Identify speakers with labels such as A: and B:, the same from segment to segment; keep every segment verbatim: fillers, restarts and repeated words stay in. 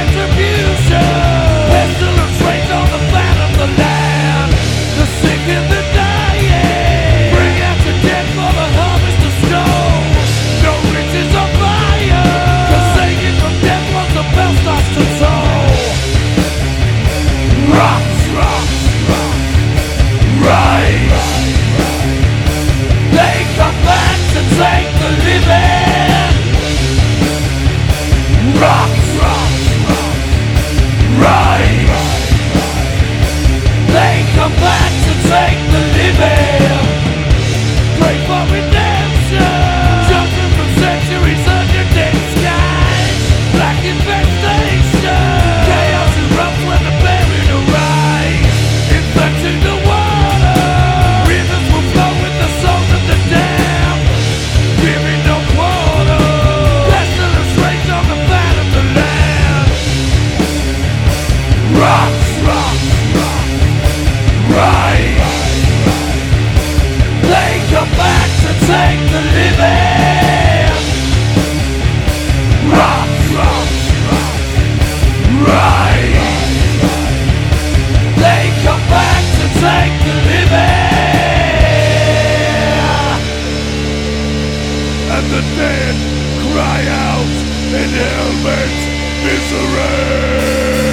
A: retribution. Pestilence reigns on the fat of the land. The sick and the dying. Bring out the dead for the harvest of snow. No riches on fire. Cause singing from death once the bell starts to toll. Rocks, rocks, rocks, rise. They come back to take the living. Rocks, rocks, rocks, rise. They come back to take the living. Pray for redemption. Jumping from centuries under dead skies. Black infestation. Chaos erupts when the buried arise. Infecting the water. Rivers will flow with the souls of the damned. Giving no quarter. Pestilence reigns on the fat of the land. Rocks, rocks, rocks, rise. They come back to take the living. Rocks, rocks, rocks, rise. They come back to take the living. And the dead cry out in helmet misery.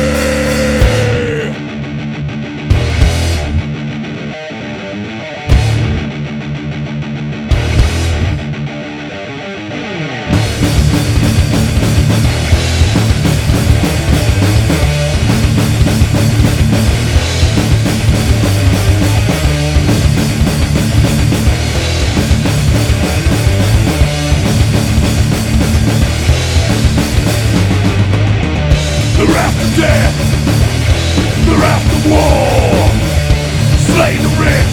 A: They're after death, they're after war. Slay the rich,